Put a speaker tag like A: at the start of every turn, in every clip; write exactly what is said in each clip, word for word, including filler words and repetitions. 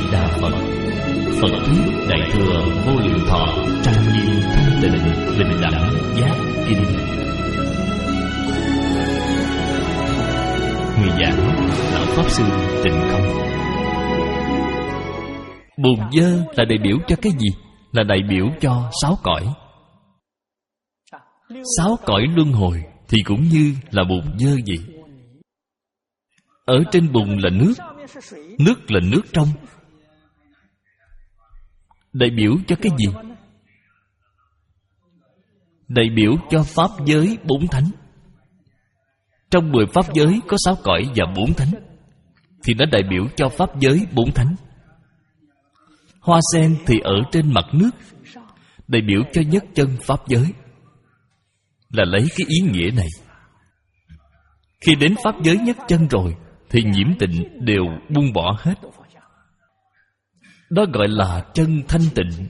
A: Đà Phật. Phật thuyết Đại thừa Vô Lượng Thọ trang nghiêm thanh tịnh bình đẳng giác kinh. Người giảng Lão Pháp Sư Tịnh Không. Bùn dơ là đại biểu cho cái gì? Là đại biểu cho sáu cõi. Sáu cõi luân hồi thì cũng như là bùn dơ vậy. Ở trên bùn là nước, nước là nước trong. Đại biểu cho cái gì? Đại biểu cho pháp giới bốn thánh. Trong mười pháp giới có sáu cõi và bốn thánh, thì nó đại biểu cho pháp giới bốn thánh. Hoa sen thì ở trên mặt nước, đại biểu cho nhất chân pháp giới. Là lấy cái ý nghĩa này. Khi đến pháp giới nhất chân rồi thì nhiễm tịnh đều buông bỏ hết. Đó gọi là chân thanh tịnh.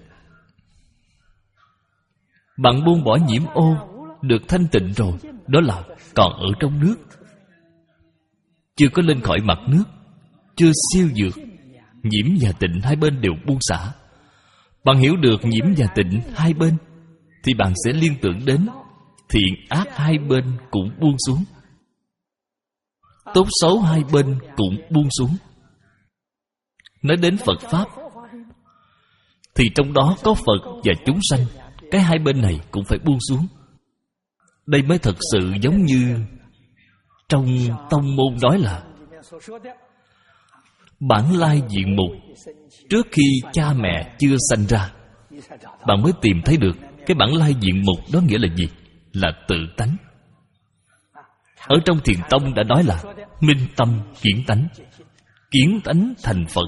A: Bạn buông bỏ nhiễm ô, được thanh tịnh rồi, đó là còn ở trong nước, chưa có lên khỏi mặt nước, chưa siêu vượt. Nhiễm và tịnh hai bên đều buông xả. Bạn hiểu được nhiễm và tịnh hai bên, thì bạn sẽ liên tưởng đến thiện ác hai bên cũng buông xuống, tốt xấu hai bên cũng buông xuống. Nói đến Phật Pháp, thì trong đó có Phật và chúng sanh, cái hai bên này cũng phải buông xuống. Đây mới thật sự giống như trong tông môn nói là bản lai diện mục. Trước khi cha mẹ chưa sanh ra, bạn mới tìm thấy được cái bản lai diện mục đó nghĩa là gì? Là tự tánh. Ở trong Thiền Tông đã nói là minh tâm kiến tánh. Kiến tánh thành Phật.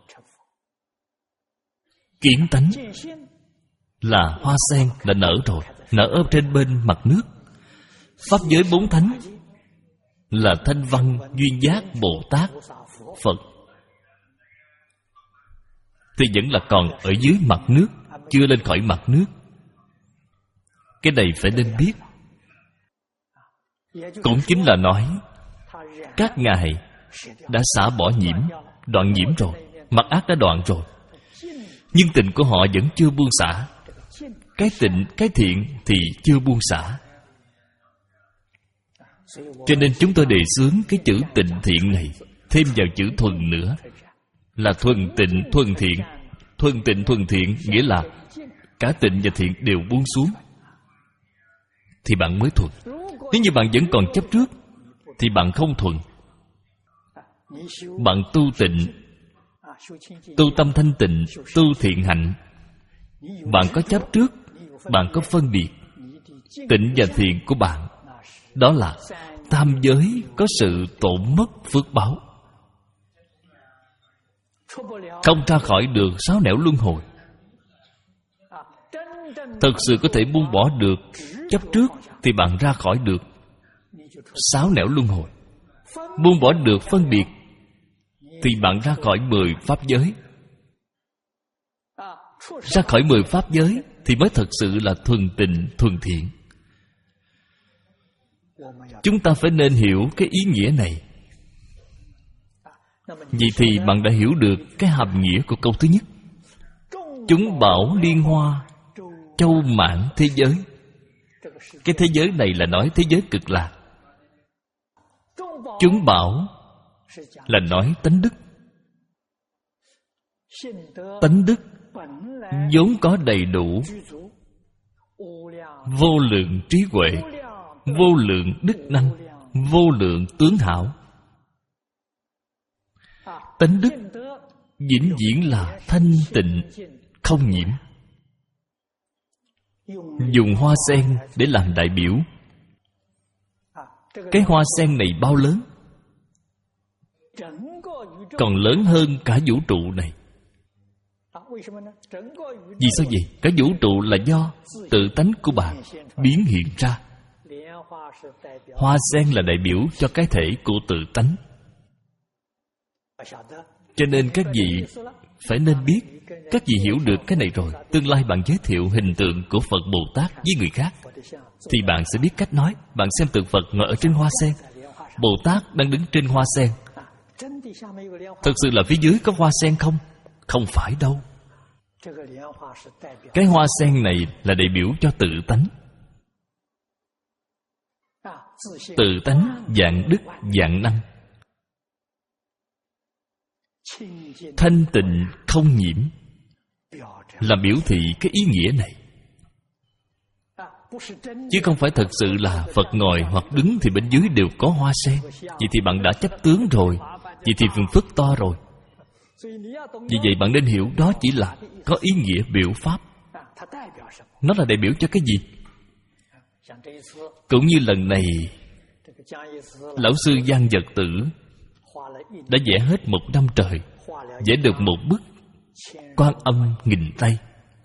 A: Kiến tánh là hoa sen đã nở rồi, nở ở trên bên mặt nước. Pháp giới bốn thánh là Thanh Văn, Duyên Giác, Bồ Tát, Phật, thì vẫn là còn ở dưới mặt nước, chưa lên khỏi mặt nước. Cái này phải nên biết. Cũng chính là nói các ngài đã xả bỏ nhiễm, đoạn nhiễm rồi, mặt ác đã đoạn rồi, nhưng tịnh của họ vẫn chưa buông xả. Cái tịnh, cái thiện thì chưa buông xả. Cho nên chúng tôi đề xướng cái chữ tịnh thiện này thêm vào chữ thuần nữa, là thuần tịnh thuần thiện. Thuần tịnh thuần thiện nghĩa là cả tịnh và thiện đều buông xuống, thì bạn mới thuần. Nếu như bạn vẫn còn chấp trước thì bạn không thuần. Bạn tu tịnh, tu tâm thanh tịnh, tu thiện hạnh, bạn có chấp trước, bạn có phân biệt. Tịnh và thiện của bạn, đó là tam giới có sự tổn mất phước báo, không ra khỏi được sáu nẻo luân hồi. Thật sự có thể buông bỏ được chấp trước thì bạn ra khỏi được sáu nẻo luân hồi. Buông bỏ được phân biệt thì bạn ra khỏi mười pháp giới. Ra khỏi mười pháp giới thì mới thật sự là thuần tịnh thuần thiện. Chúng ta phải nên hiểu cái ý nghĩa này. Vậy thì bạn đã hiểu được cái hàm nghĩa của câu thứ nhất. Chúng bảo liên hoa, châu mãn thế giới. Cái thế giới này là nói thế giới cực lạc. Chúng bảo là nói tánh đức. Tánh đức vốn có đầy đủ, vô lượng trí huệ, vô lượng đức năng, vô lượng tướng hảo. Tánh đức vĩnh viễn là thanh tịnh, không nhiễm. Dùng hoa sen để làm đại biểu. Cái hoa sen này bao lớn? Còn lớn hơn cả vũ trụ này. Vì sao vậy? Cả vũ trụ là do tự tánh của bạn biến hiện ra. Hoa sen là đại biểu cho cái thể của tự tánh. Cho nên các vị phải nên biết. Các vị hiểu được cái này rồi, tương lai bạn giới thiệu hình tượng của Phật Bồ Tát với người khác, thì bạn sẽ biết cách nói. Bạn xem tượng Phật ngồi ở trên hoa sen, Bồ Tát đang đứng trên hoa sen. Thật sự là phía dưới có hoa sen không? Không phải đâu. Cái hoa sen này là đại biểu cho tự tánh. Tự tánh dạng đức dạng năng, thanh tịnh không nhiễm, là biểu thị cái ý nghĩa này. Chứ không phải thật sự là Phật ngồi hoặc đứng thì bên dưới đều có hoa sen. Vậy thì bạn đã chấp tướng rồi, vậy thì phiền phức to rồi. Vì vậy bạn nên hiểu đó chỉ là có ý nghĩa biểu pháp. Nó là đại biểu cho cái gì? Cũng như lần này lão sư Giang Vật Tử đã vẽ hết một năm trời, vẽ được một bức Quan Âm nghìn tay.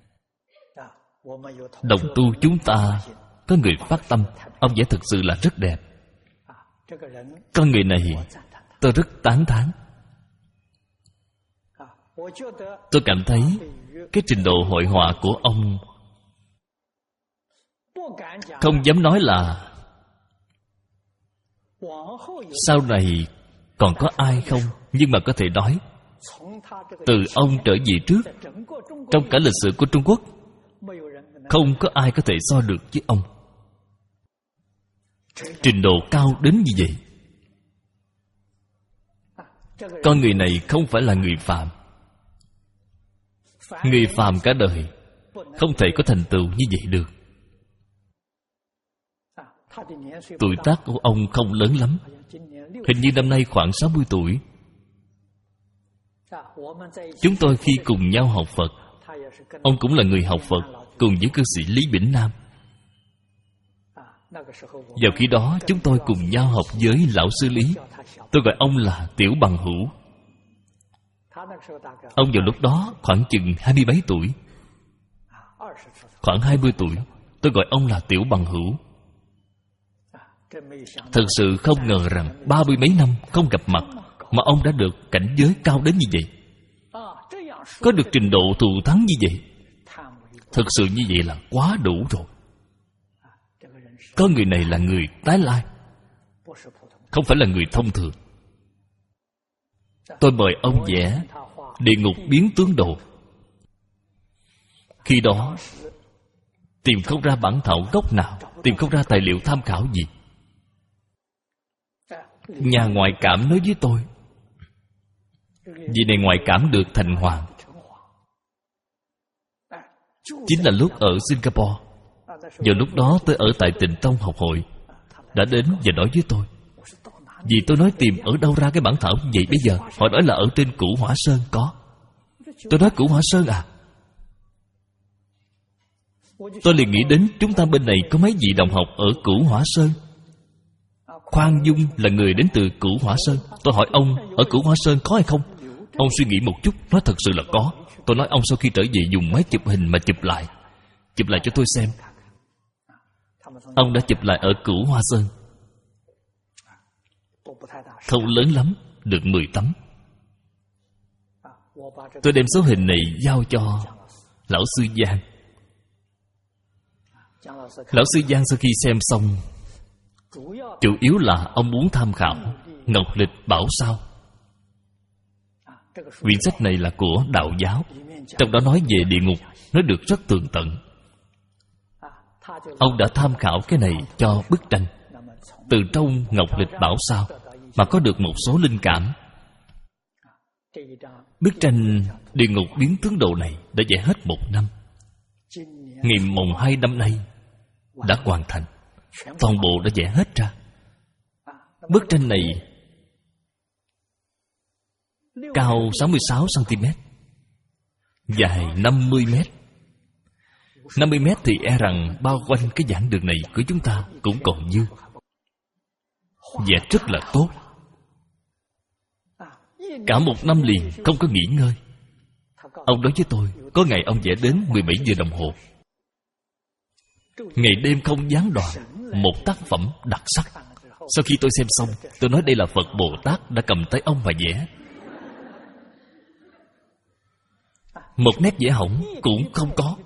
A: Đồng tu chúng ta có người phát tâm, ông vẽ thực sự là rất đẹp. Con người này tôi rất tán thán. Tôi cảm thấy cái trình độ hội họa của ông, không dám nói là sau này còn có ai không, nhưng mà có thể nói từ ông trở về trước, trong cả lịch sử của Trung Quốc, không có ai có thể so được với ông. Trình độ cao đến như vậy. Con người này không phải là người phàm. Người phàm cả đời không thể có thành tựu như vậy được. Tuổi tác của ông không lớn lắm, hình như năm nay khoảng sáu mươi tuổi. Chúng tôi khi cùng nhau học Phật, ông cũng là người học Phật cùng với cư sĩ Lý Bỉnh Nam. Vào khi đó chúng tôi cùng nhau học với lão sư Lý. Tôi gọi ông là Tiểu Bằng Hữu. Ông vào lúc đó khoảng chừng hai mươi bảy tuổi. Khoảng hai mươi tuổi, tôi gọi ông là Tiểu Bằng Hữu. Thật sự không ngờ rằng ba mươi mấy năm không gặp mặt mà ông đã được cảnh giới cao đến như vậy, có được trình độ thù thắng như vậy. Thật sự như vậy là quá đủ rồi. Có người này là người tái lai, không phải là người thông thường. Tôi mời ông vẽ Địa Ngục Biến Tướng Đồ. Khi đó tìm không ra bản thảo gốc nào, tìm không ra tài liệu tham khảo gì. Nhà ngoại cảm nói với tôi, vị này ngoại cảm được thành hoàng. Chính là lúc ở Singapore. Vào lúc đó tôi ở tại Tịnh Tông học hội, đã đến và nói với tôi. Vì tôi nói tìm ở đâu ra cái bản thảo vậy bây giờ? Họ nói là ở trên Cửu Hỏa Sơn có. Tôi nói Cửu Hỏa Sơn à? Tôi liền nghĩ đến chúng ta bên này có mấy vị đồng học ở Cửu Hỏa Sơn. Khoan Dung là người đến từ Cửu Hỏa Sơn. Tôi hỏi ông ở Cửu Hỏa Sơn có hay không? Ông suy nghĩ một chút, nói thật sự là có. Tôi nói ông sau khi trở về dùng máy chụp hình mà chụp lại, chụp lại cho tôi xem. Ông đã chụp lại ở Cửu Hoa Sơn. Không lớn lắm, được mười tấm. Tôi đem số hình này giao cho lão sư Giang. Lão sư Giang sau khi xem xong, chủ yếu là ông muốn tham khảo Ngọc Lịch Bảo Sao. Quyển sách này là của đạo giáo, trong đó nói về địa ngục, nói được rất tường tận. Ông đã tham khảo cái này cho bức tranh, từ trong Ngọc Lịch Bảo Sao mà có được một số linh cảm. Bức tranh Địa Ngục Biến Tướng Đồ này đã vẽ hết một năm. Ngày mùng hai năm nay đã hoàn thành, toàn bộ đã vẽ hết ra. Bức tranh này cao sáu mươi sáu xăng ti mét, dài năm mươi mét. năm mươi mét thì e rằng bao quanh cái giảng đường này của chúng ta cũng còn dư. Vẽ rất là tốt. Cả một năm liền không có nghỉ ngơi. Ông nói với tôi, có ngày ông vẽ đến mười bảy giờ đồng hồ, ngày đêm không gián đoạn, một tác phẩm đặc sắc. Sau khi tôi xem xong, tôi nói đây là Phật Bồ Tát đã cầm tay ông mà vẽ. Một nét vẽ hỏng cũng không có.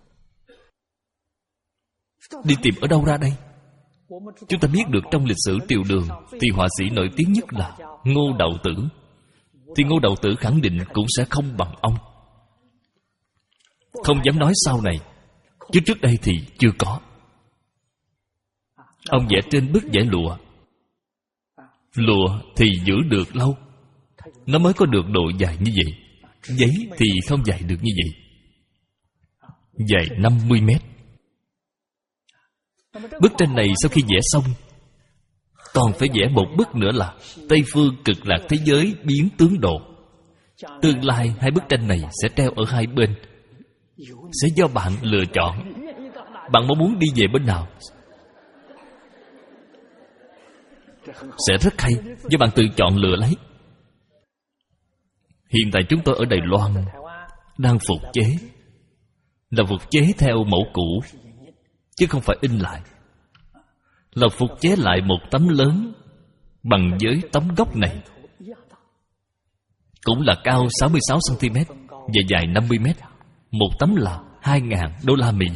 A: Đi tìm ở đâu ra đây? Chúng ta biết được trong lịch sử triều Đường thì họa sĩ nổi tiếng nhất là Ngô Đạo Tử. Thì Ngô Đạo Tử khẳng định cũng sẽ không bằng ông. Không dám nói sau này, chứ trước đây thì chưa có. Ông vẽ trên bức vải lụa. Lụa thì giữ được lâu, nó mới có được độ dài như vậy. Giấy thì không dài được như vậy, dài năm mươi mét. Bức tranh này sau khi vẽ xong, còn phải vẽ một bức nữa là Tây phương cực lạc thế giới biến tướng độ. Tương lai hai bức tranh này sẽ treo ở hai bên, sẽ do bạn lựa chọn. Bạn mong muốn đi về bên nào sẽ rất hay, do bạn tự chọn lựa lấy. Hiện tại chúng tôi ở Đài Loan đang phục chế, là phục chế theo mẫu cũ, chứ không phải in lại. Là phục chế lại một tấm lớn bằng với tấm gốc này, cũng là cao sáu mươi sáu xăng ti mét và dài năm mươi mét. Một tấm là hai nghìn đô la Mỹ.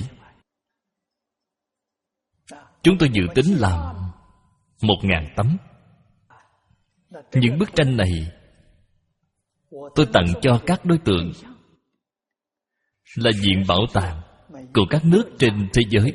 A: Chúng tôi dự tính làm một nghìn tấm. Những bức tranh này tôi tặng cho các đối tượng là viện bảo tàng của các nước trên thế giới,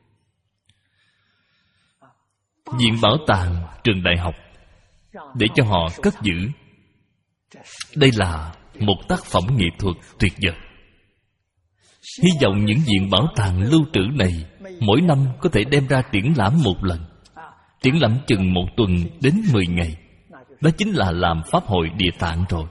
A: viện bảo tàng, trường đại học, để cho họ cất giữ. Đây là một tác phẩm nghệ thuật tuyệt vời. Hy vọng những viện bảo tàng lưu trữ này mỗi năm có thể đem ra triển lãm một lần. Triển lãm chừng một tuần đến mười ngày. Đó chính là làm pháp hội Địa Tạng rồi.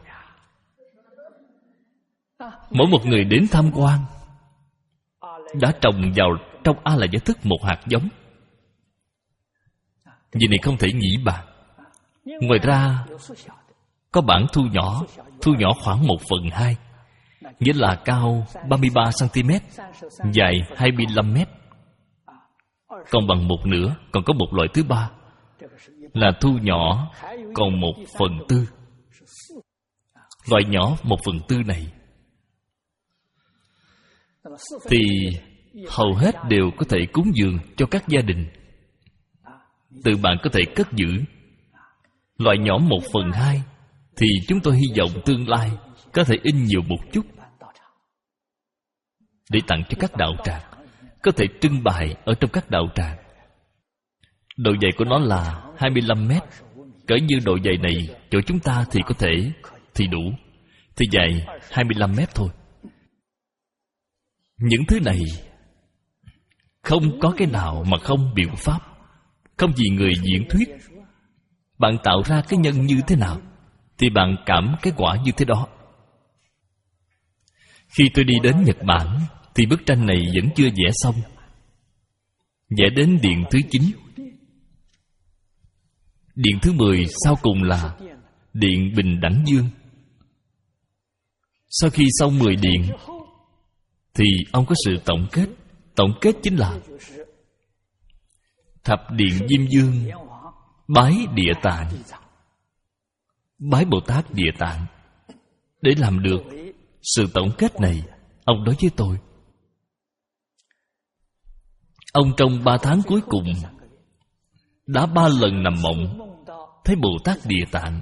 A: Mỗi một người đến tham quan đã trồng vào trong A La Gia Thức một hạt giống. Vì này không thể nghĩ bàn. Ngoài ra có bản thu nhỏ, thu nhỏ khoảng một phần hai, nghĩa là cao ba mươi ba xăng ti mét, dài hai mươi lăm mét. Còn bằng một nửa. Còn có một loại thứ ba là thu nhỏ còn một phần tư. Loại nhỏ một phần tư này thì hầu hết đều có thể cúng dường cho các gia đình. Tự bạn có thể cất giữ. Loại nhỏ một phần hai thì chúng tôi hy vọng tương lai có thể in nhiều một chút để tặng cho các đạo tràng, có thể trưng bày ở trong các đạo tràng. Độ dày của nó là hai mươi lăm mét. Cỡ như độ dày này chỗ chúng ta thì có thể thì đủ, thì dài hai mươi lăm mét thôi. Những thứ này không có cái nào mà không biện pháp, không vì người diễn thuyết. Bạn tạo ra cái nhân như thế nào thì bạn cảm cái quả như thế đó. Khi tôi đi đến Nhật Bản thì bức tranh này vẫn chưa vẽ xong. Vẽ đến điện thứ chín. Điện thứ mười sau cùng là điện Bình Đẳng Dương. Sau khi xong mười điện thì ông có sự tổng kết. Tổng kết chính là thập điện Diêm Dương bái Địa Tạng, bái Bồ Tát Địa Tạng. Để làm được sự tổng kết này, ông nói với tôi, ông trong ba tháng cuối cùng đã ba lần nằm mộng thấy Bồ Tát Địa Tạng.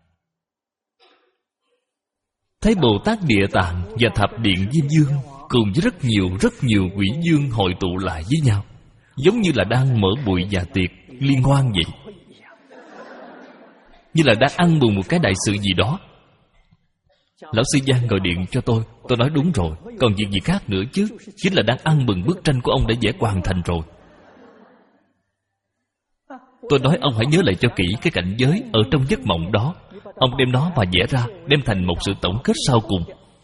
A: Thấy Bồ Tát Địa Tạng và thập điện Diêm Dương cùng với rất nhiều rất nhiều quỷ dương hội tụ lại với nhau, giống như là đang mở bụi dạ tiệc liên hoan vậy, như là đang ăn mừng một cái đại sự gì đó. Lão sư Giang gọi điện cho tôi. Tôi nói đúng rồi, còn việc gì khác nữa chứ. Chính là đang ăn mừng bức tranh của ông đã vẽ hoàn thành rồi. Tôi nói ông hãy nhớ lại cho kỹ cái cảnh giới ở trong giấc mộng đó. Ông đem nó mà vẽ ra, đem thành một sự tổng kết sau cùng.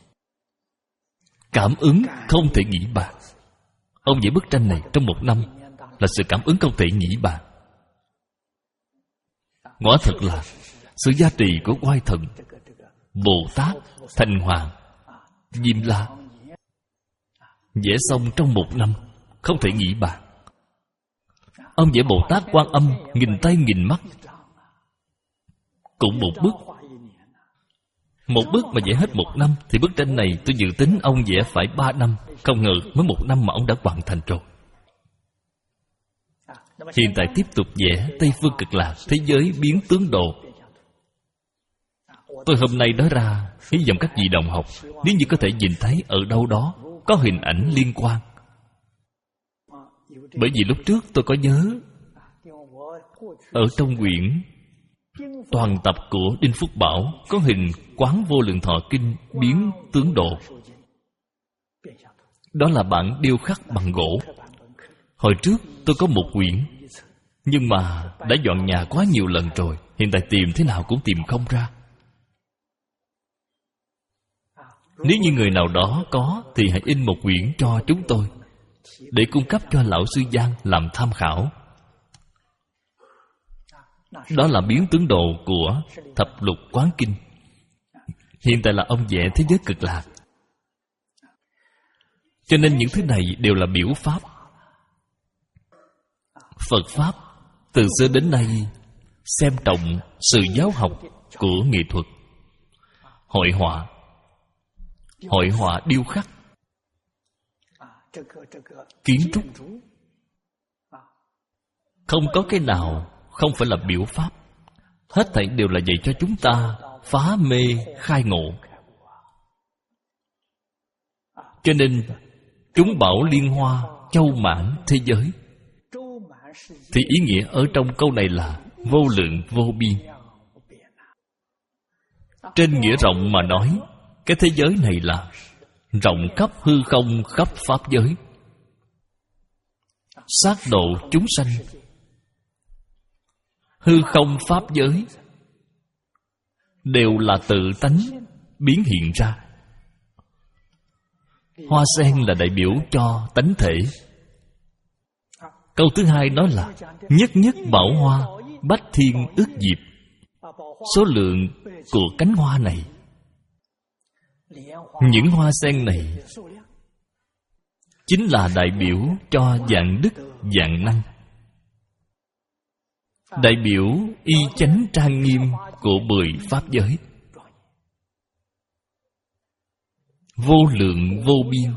A: Cảm ứng không thể nghĩ bàn. Ông vẽ bức tranh này trong một năm là sự cảm ứng không thể nghĩ bàn. Quả thật là sự giá trị của oai thần Bồ Tát, Thành Hoàng, Diêm La vẽ xong trong một năm, không thể nghĩ bàn. Ông vẽ Bồ Tát Quan Âm nghìn tay nghìn mắt, cũng một bức. Một bức mà vẽ hết một năm thì bức tranh này tôi dự tính ông vẽ phải ba năm. Không ngờ mới một năm mà ông đã hoàn thành rồi. Hiện tại tiếp tục vẽ Tây Phương Cực Lạc thế giới biến tướng độ. Tôi hôm nay nói ra, hy vọng các vị đồng học nếu như có thể nhìn thấy ở đâu đó có hình ảnh liên quan. Bởi vì lúc trước tôi có nhớ, ở trong quyển toàn tập của Đinh Phúc Bảo có hình Quán Vô Lượng Thọ Kinh biến tướng độ. Đó là bản điêu khắc bằng gỗ. Hồi trước tôi có một quyển, nhưng mà đã dọn nhà quá nhiều lần rồi, hiện tại tìm thế nào cũng tìm không ra. Nếu như người nào đó có thì hãy in một quyển cho chúng tôi, để cung cấp cho Lão Sư Giang làm tham khảo. Đó là biến tướng độ của Thập Lục Quán Kinh. Hiện tại là ông vẽ thế giới cực lạc. Cho nên những thứ này đều là biểu pháp. Phật Pháp từ xưa đến nay xem trọng sự giáo học của nghệ thuật. Hội họa, hội họa điêu khắc, kiến trúc, không có cái nào không phải là biểu pháp. Hết thảy đều là dạy cho chúng ta phá mê khai ngộ. Cho nên chúng bảo liên hoa châu mãn thế giới, thì ý nghĩa ở trong câu này là vô lượng vô biên. Trên nghĩa rộng mà nói, cái thế giới này là rộng khắp hư không, khắp pháp giới, sát độ chúng sanh. Hư không pháp giới đều là tự tánh biến hiện ra. Hoa sen là đại biểu cho tánh thể. Câu thứ hai nói là nhất nhất bảo hoa, bách thiên ước diệp. Số lượng của cánh hoa này, những hoa sen này chính là đại biểu cho vạn đức vạn năng, đại biểu y chánh trang nghiêm của mười pháp giới. Vô lượng vô biên,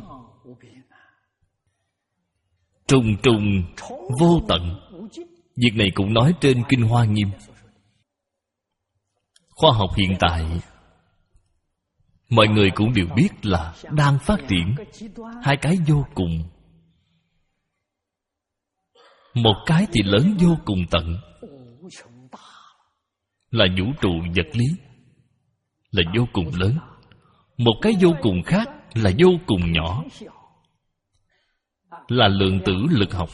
A: trùng trùng vô tận. Việc này cũng nói trên Kinh Hoa Nghiêm. Khoa học hiện tại mọi người cũng đều biết là đang phát triển hai cái vô cùng. Một cái thì lớn vô cùng tận, là vũ trụ vật lý, là vô cùng lớn. Một cái vô cùng khác là vô cùng nhỏ, là lượng tử lực học.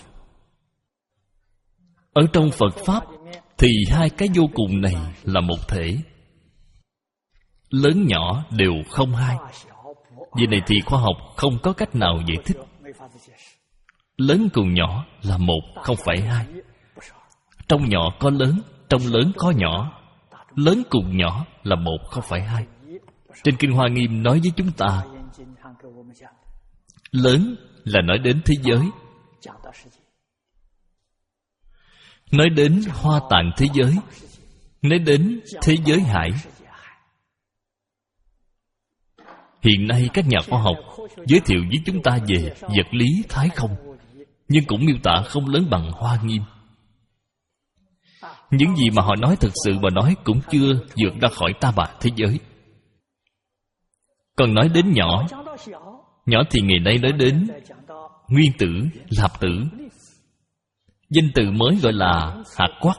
A: Ở trong Phật Pháp thì hai cái vô cùng này là một thể, lớn nhỏ đều không hai. Vì này thì khoa học không có cách nào giải thích. Lớn cùng nhỏ là một, không phải hai. Trong nhỏ có lớn, trong lớn có nhỏ. Lớn cùng nhỏ là một, không phải hai. Trên Kinh Hoa Nghiêm nói với chúng ta, lớn là nói đến thế giới, nói đến hoa tạng thế giới, nói đến thế giới hải. Hiện nay các nhà khoa học giới thiệu với chúng ta về vật lý thái không, nhưng cũng miêu tả không lớn bằng Hoa Nghiêm. Những gì mà họ nói thực sự mà nói cũng chưa vượt ra khỏi ta bà thế giới. Còn nói đến nhỏ, nhỏ thì ngày nay nói đến nguyên tử, lạp tử. Danh từ mới gọi là hạt quark.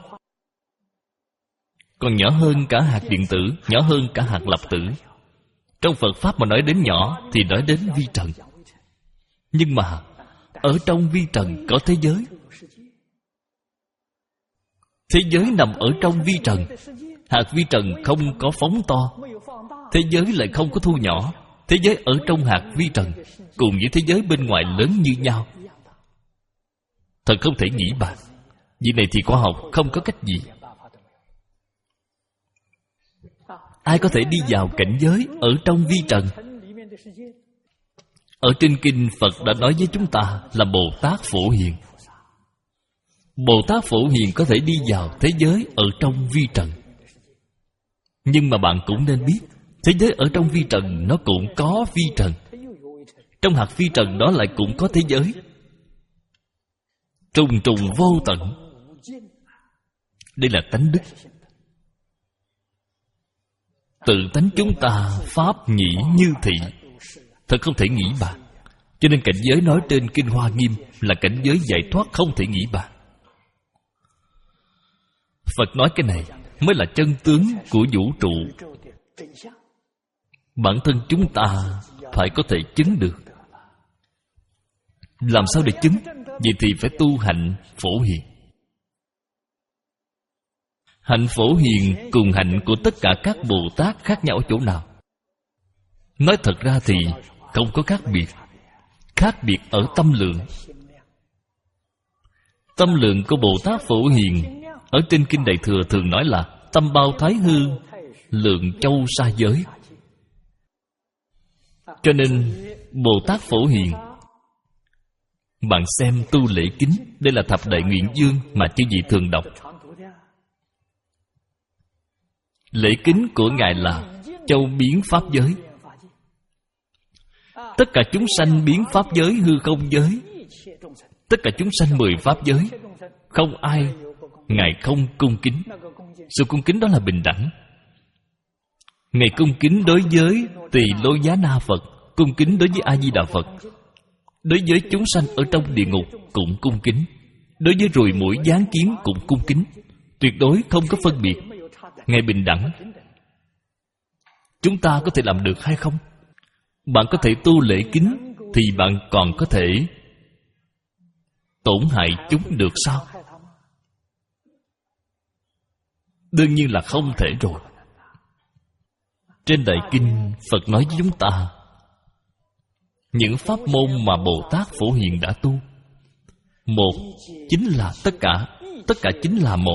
A: Còn nhỏ hơn cả hạt điện tử, nhỏ hơn cả hạt lạp tử. Trong Phật Pháp mà nói đến nhỏ thì nói đến vi trần. Nhưng mà ở trong vi trần có thế giới. Thế giới nằm ở trong vi trần. Hạt vi trần không có phóng to, thế giới lại không có thu nhỏ. Thế giới ở trong hạt vi trần cùng với thế giới bên ngoài lớn như nhau. Thật không thể nghĩ bàn. Việc này thì khoa học không có cách gì. Ai có thể đi vào cảnh giới ở trong vi trần? Ở trên Kinh Phật đã nói với chúng ta là Bồ Tát Phổ Hiền. Bồ Tát Phổ Hiền có thể đi vào thế giới ở trong vi trần. Nhưng mà bạn cũng nên biết, thế giới ở trong vi trần nó cũng có vi trần. Trong hạt vi trần đó lại cũng có thế giới. Trùng trùng vô tận. Đây là tánh đức. Tự tánh chúng ta pháp nhĩ như thị. Thật không thể nghĩ bàn. Cho nên cảnh giới nói trên Kinh Hoa Nghiêm là cảnh giới giải thoát không thể nghĩ bàn. Phật nói cái này mới là chân tướng của vũ trụ. Bản thân chúng ta phải có thể chứng được. Làm sao để chứng? Vậy thì phải tu hạnh Phổ Hiền. Hạnh Phổ Hiền cùng hạnh của tất cả các Bồ Tát khác nhau ở chỗ nào? Nói thật ra thì không có khác biệt. Khác biệt ở tâm lượng. Tâm lượng của Bồ Tát Phổ Hiền ở trên Kinh Đại Thừa thường nói là tâm bao thái hư, lượng châu sa giới. Cho nên Bồ Tát Phổ Hiền, bạn xem tu lễ kính, đây là thập đại nguyện dương mà chư vị thường đọc. Lễ kính của Ngài là châu biến pháp giới. Tất cả chúng sanh biến pháp giới hư không giới. Tất cả chúng sanh mười pháp giới, không ai Ngài không cung kính. Sự cung kính đó là bình đẳng. Ngài cung kính đối với Tỳ Lô Giá Na Phật, cung kính đối với A Di Đà Phật, đối với chúng sanh ở trong địa ngục cũng cung kính, đối với ruồi muỗi giáng kiếm cũng cung kính. Tuyệt đối không có phân biệt. Ngài bình đẳng. Chúng ta có thể làm được hay không? Bạn có thể tu lễ kính thì bạn còn có thể tổn hại chúng được sao? Đương nhiên là không thể rồi. Trên Đại Kinh, Phật nói với chúng ta những pháp môn mà Bồ Tát Phổ Hiền đã tu, một chính là tất cả. Tất cả chính là một.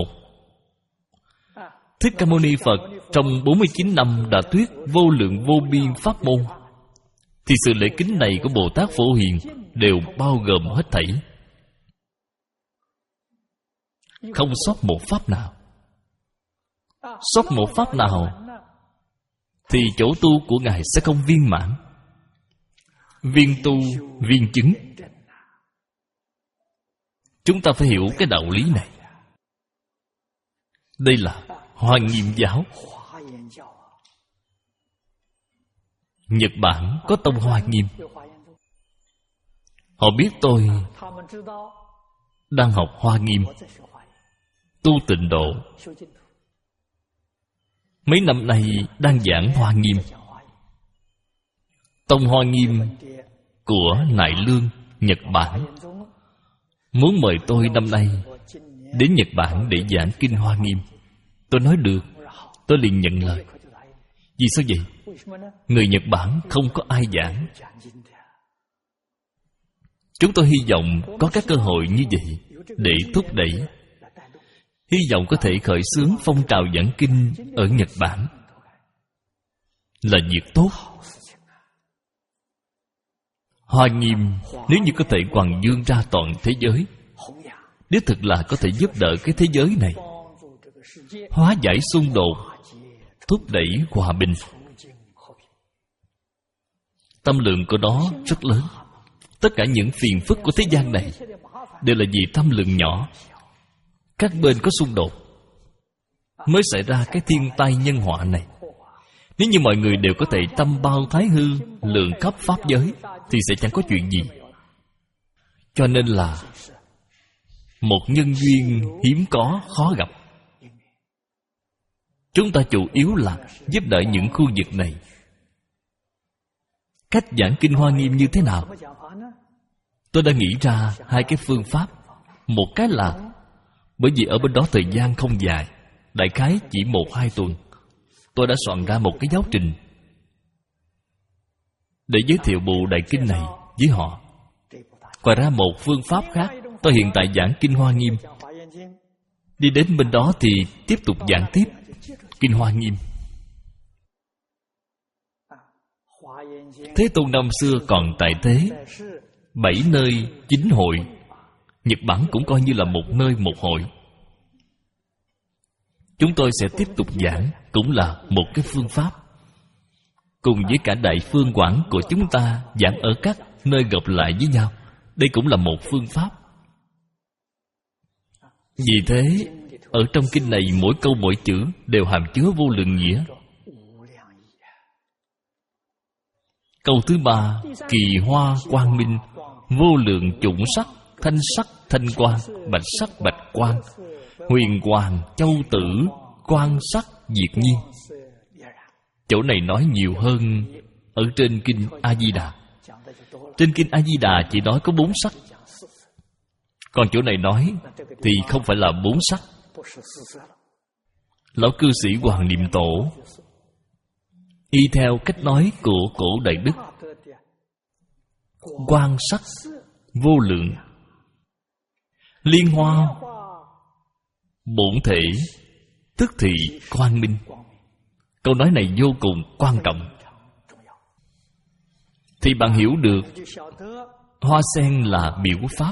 A: Thích Ca Mâu Ni Phật trong bốn mươi chín năm đã thuyết vô lượng vô biên pháp môn, thì sự lễ kính này của Bồ Tát Phổ Hiền đều bao gồm hết thảy, không sót một pháp nào. Sót một pháp nào thì chỗ tu của Ngài sẽ không viên mãn. Viên tu, viên chứng. Chúng ta phải hiểu cái đạo lý này. Đây là Hoa Nghiêm giáo. Nhật Bản có tông Hoa Nghiêm. Họ biết tôi đang học Hoa Nghiêm, tu Tịnh Độ. Mấy năm nay đang giảng Hoa Nghiêm. Tông Hoa Nghiêm của Nại Lương, Nhật Bản muốn mời tôi năm nay đến Nhật Bản để giảng Kinh Hoa Nghiêm. Tôi nói được, tôi liền nhận lời. Vì sao vậy? Người Nhật Bản không có ai giảng. Chúng tôi hy vọng có các cơ hội như vậy để thúc đẩy, hy vọng có thể khởi xướng phong trào giảng kinh ở Nhật Bản, là việc tốt. Hoa Nghiêm nếu như có thể quằng dương ra toàn thế giới, đích thực là có thể giúp đỡ cái thế giới này, hóa giải xung đột, thúc đẩy hòa bình. Tâm lượng của nó rất lớn. Tất cả những phiền phức của thế gian này đều là vì tâm lượng nhỏ. Các bên có xung đột mới xảy ra cái thiên tai nhân họa này. Nếu như mọi người đều có thể tâm bao thái hư, lượng khắp pháp giới, thì sẽ chẳng có chuyện gì. Cho nên là một nhân duyên hiếm có, khó gặp. Chúng ta chủ yếu là giúp đỡ những khu vực này. Cách giảng Kinh Hoa Nghiêm như thế nào? Tôi đã nghĩ ra hai cái phương pháp. Một cái là bởi vì ở bên đó thời gian không dài, đại khái chỉ một hai tuần, tôi đã soạn ra một cái giáo trình để giới thiệu bộ Đại Kinh này với họ. Ngoài ra một phương pháp khác, tôi hiện tại giảng Kinh Hoa Nghiêm, đi đến bên đó thì tiếp tục giảng tiếp Kinh Hoa Nghiêm. Thế Tôn năm xưa còn tại thế, bảy nơi chín hội. Nhật Bản cũng coi như là một nơi một hội. Chúng tôi sẽ tiếp tục giảng, cũng là một cái phương pháp. Cùng với cả Đại Phương Quảng của chúng ta giảng ở các nơi gặp lại với nhau, đây cũng là một phương pháp. Vì thế, ở trong kinh này mỗi câu mỗi chữ đều hàm chứa vô lượng nghĩa. Câu thứ ba: kỳ hoa quang minh, vô lượng chủng sắc, thanh sắc thanh quang, bạch sắc bạch quang, huyền hoàng châu tử, quang sắc diệt nhiên. Chỗ này nói nhiều hơn ở trên kinh A Di Đà. Trên kinh A Di Đà chỉ nói có bốn sắc, còn chỗ này nói thì không phải là bốn sắc. Lão cư sĩ Hoàng Niệm Tổ y theo cách nói của cổ Đại Đức: quang sắc vô lượng, liên hoa bổn thể, tức thị quang minh. Câu nói này vô cùng quan trọng. Thì bạn hiểu được hoa sen là biểu pháp.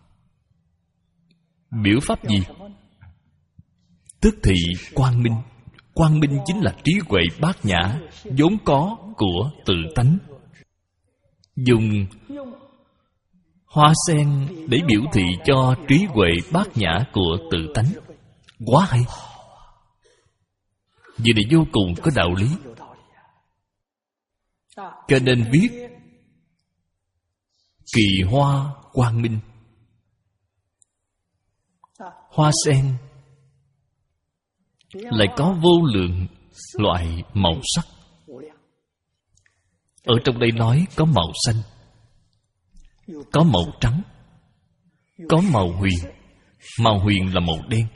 A: Biểu pháp gì? Tức thị quang minh. Quang minh chính là trí huệ bát nhã vốn có của tự tánh. Dùng hoa sen để biểu thị cho trí huệ bát nhã của tự tánh, quá hay. Vì này vô cùng có đạo lý. Cho nên viết kỳ hoa quang minh. Hoa sen lại có vô lượng loại màu sắc. Ở trong đây nói có màu xanh, có màu trắng, có màu huyền. Màu huyền là màu đen,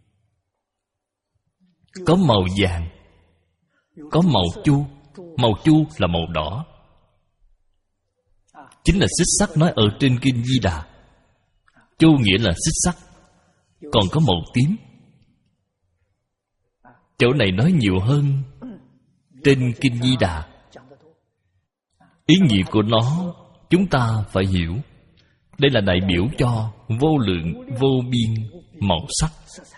A: có màu vàng, có màu chu. Màu chu là màu đỏ. Chính là xích sắc nói ở trên kinh Di Đà. Chu nghĩa là xích sắc. Còn có màu tím. Chỗ này nói nhiều hơn trên kinh Di Đà. Ý nghĩa của nó chúng ta phải hiểu. Đây là đại biểu cho vô lượng vô biên màu sắc.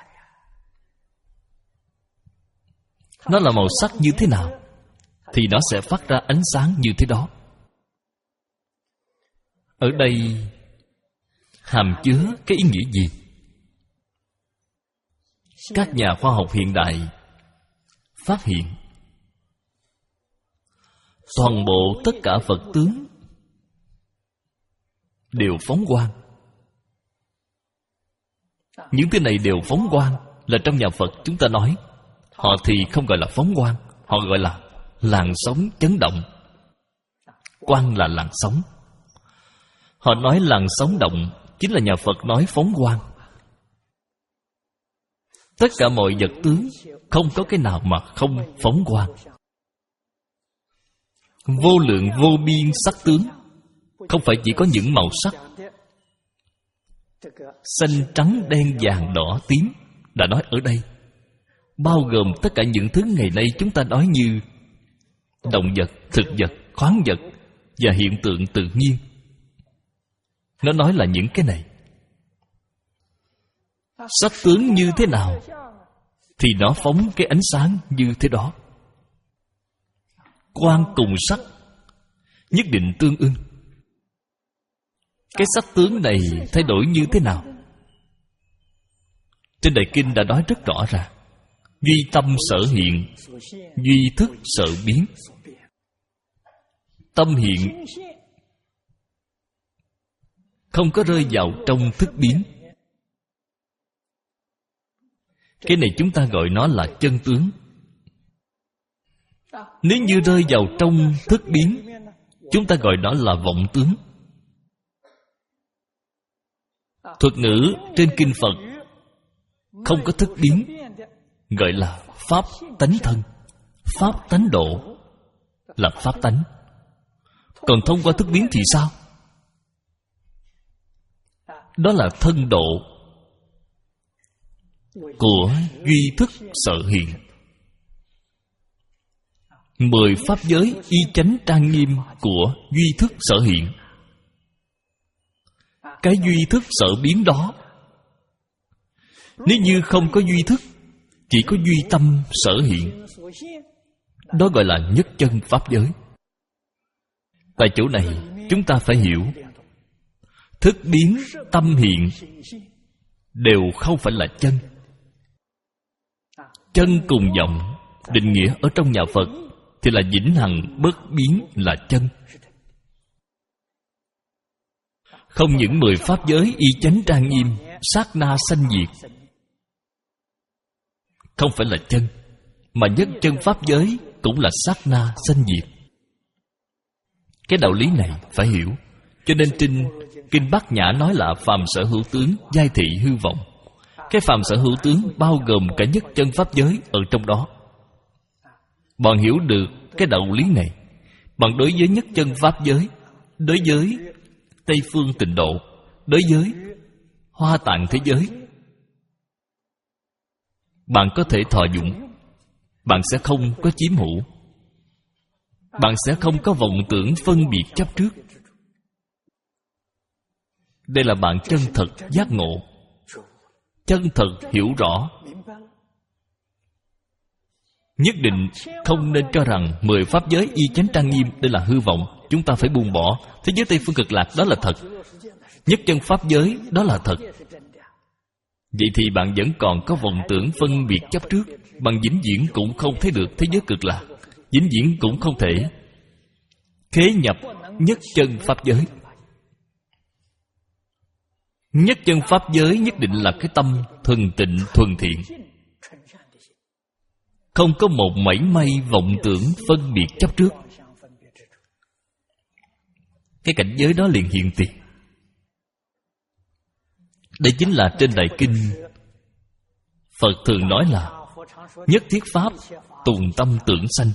A: Nó là màu sắc như thế nào thì nó sẽ phát ra ánh sáng như thế đó. Ở đây hàm chứa cái ý nghĩa gì? Các nhà khoa học hiện đại phát hiện toàn bộ tất cả Phật tướng đều phóng quang. Những thứ này đều phóng quang là trong nhà Phật chúng ta nói. Họ thì không gọi là phóng quang, họ gọi là làn sóng chấn động. Quang là làn sóng. Họ nói làn sóng động, chính là nhà Phật nói phóng quang. Tất cả mọi vật tướng không có cái nào mà không phóng quang. Vô lượng vô biên sắc tướng không phải chỉ có những màu sắc xanh trắng đen vàng đỏ tím đã nói ở đây, bao gồm tất cả những thứ ngày nay chúng ta nói như động vật, thực vật, khoáng vật và hiện tượng tự nhiên. Nó nói là những cái này. Sắc tướng như thế nào thì nó phóng cái ánh sáng như thế đó. Quang cùng sắc nhất định tương ưng. Cái sắc tướng này thay đổi như thế nào? Trên Đại Kinh đã nói rất rõ ràng. Duy tâm sở hiện, duy thức sở biến. Tâm hiện không có rơi vào trong thức biến. Cái này chúng ta gọi nó là chân tướng. Nếu như rơi vào trong thức biến, chúng ta gọi nó là vọng tướng. Thuật ngữ trên kinh Phật không có thức biến, gọi là pháp tánh thân. Pháp tánh độ là pháp tánh. Còn thông qua thức biến thì sao? Đó là thân độ của duy thức sở hiện. Mười pháp giới y chánh trang nghiêm của duy thức sở hiện. Cái duy thức sở biến đó, nếu như không có duy thức, chỉ có duy tâm sở hiện, đó gọi là nhất chân pháp giới. Tại chỗ này chúng ta phải hiểu, thức biến, tâm hiện đều không phải là chân. Chân cùng vọng định nghĩa ở trong nhà Phật thì là vĩnh hằng bất biến, là chân. Không những mười pháp giới y chánh trang nghiêm, sát na sanh diệt, không phải là chân, mà nhất chân pháp giới cũng là sát na sanh diệt. Cái đạo lý này phải hiểu. Cho nên trên Kinh Bát Nhã nói là phàm sở hữu tướng, giai thị hư vọng. Cái phàm sở hữu tướng bao gồm cả nhất chân pháp giới ở trong đó. Bạn hiểu được cái đạo lý này, bạn đối với nhất chân pháp giới, đối với Tây phương tịnh độ, đối với Hoa Tạng thế giới, bạn có thể thọ dụng. Bạn sẽ không có chiếm hữu. Bạn sẽ không có vọng tưởng phân biệt chấp trước. Đây là bạn chân thật giác ngộ, chân thật hiểu rõ. Nhất định không nên cho rằng mười pháp giới y chánh trang nghiêm đây là hư vọng, chúng ta phải buông bỏ. Thế giới Tây phương cực lạc đó là thật, nhất chân pháp giới đó là thật. Vậy thì bạn vẫn còn có vọng tưởng phân biệt chấp trước. Bạn vĩnh viễn cũng không thấy được thế giới cực lạc, vĩnh viễn cũng không thể khế nhập nhất chân pháp giới. Nhất chân pháp giới nhất định là cái tâm thuần tịnh thuần thiện, không có một mảy may vọng tưởng phân biệt chấp trước. Cái cảnh giới đó liền hiện tiền. Đây chính là trên Đại Kinh Phật thường nói là nhất thiết pháp tùng tâm tưởng sanh.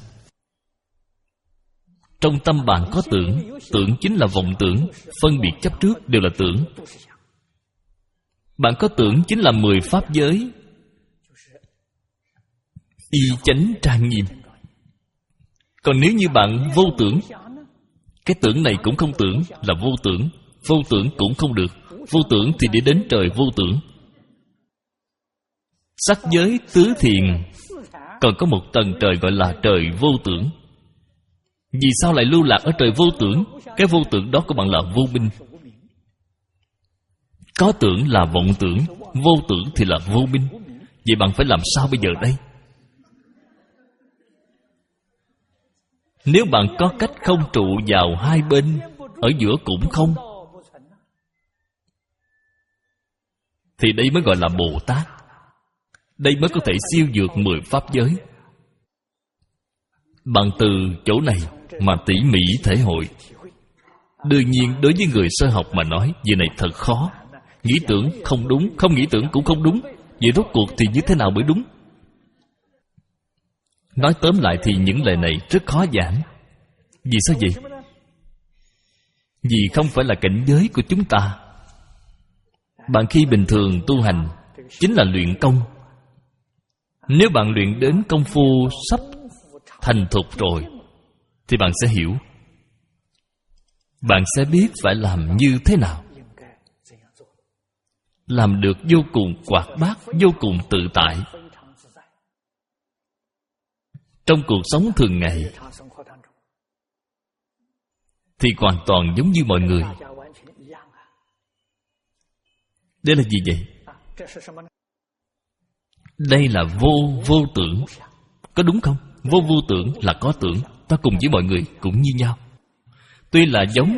A: Trong tâm bạn có tưởng, tưởng chính là vọng tưởng, phân biệt chấp trước đều là tưởng. Bạn có tưởng chính là mười pháp giới y chánh trang nghiêm. Còn nếu như bạn vô tưởng, cái tưởng này cũng không tưởng, là vô tưởng. Vô tưởng cũng không được. Vô tưởng thì để đến trời vô tưởng. Sắc giới tứ thiền còn có một tầng trời gọi là trời vô tưởng. Vì sao lại lưu lạc ở trời vô tưởng? Cái vô tưởng đó của bạn là vô minh. Có tưởng là vọng tưởng, vô tưởng thì là vô minh. Vậy bạn phải làm sao bây giờ đây? Nếu bạn có cách không trụ vào hai bên, ở giữa cũng không, thì đây mới gọi là Bồ Tát. Đây mới có thể siêu vượt mười pháp giới. Bạn từ chỗ này mà tỉ mỉ thể hội. Đương nhiên đối với người sơ học mà nói, việc này thật khó. Nghĩ tưởng không đúng, không nghĩ tưởng cũng không đúng. Vậy rốt cuộc thì như thế nào mới đúng? Nói tóm lại thì những lời này rất khó giảng. Vì sao vậy? Vì không phải là cảnh giới của chúng ta. Bạn khi bình thường tu hành chính là luyện công. Nếu bạn luyện đến công phu sắp thành thục rồi thì bạn sẽ hiểu. Bạn sẽ biết phải làm như thế nào. Làm được vô cùng hoạt bát, vô cùng tự tại. Trong cuộc sống thường ngày thì hoàn toàn giống như mọi người. Đây là gì vậy? Đây là vô vô tưởng. Có đúng không? Vô vô tưởng là có tưởng. Ta cùng với mọi người cũng như nhau. Tuy là giống,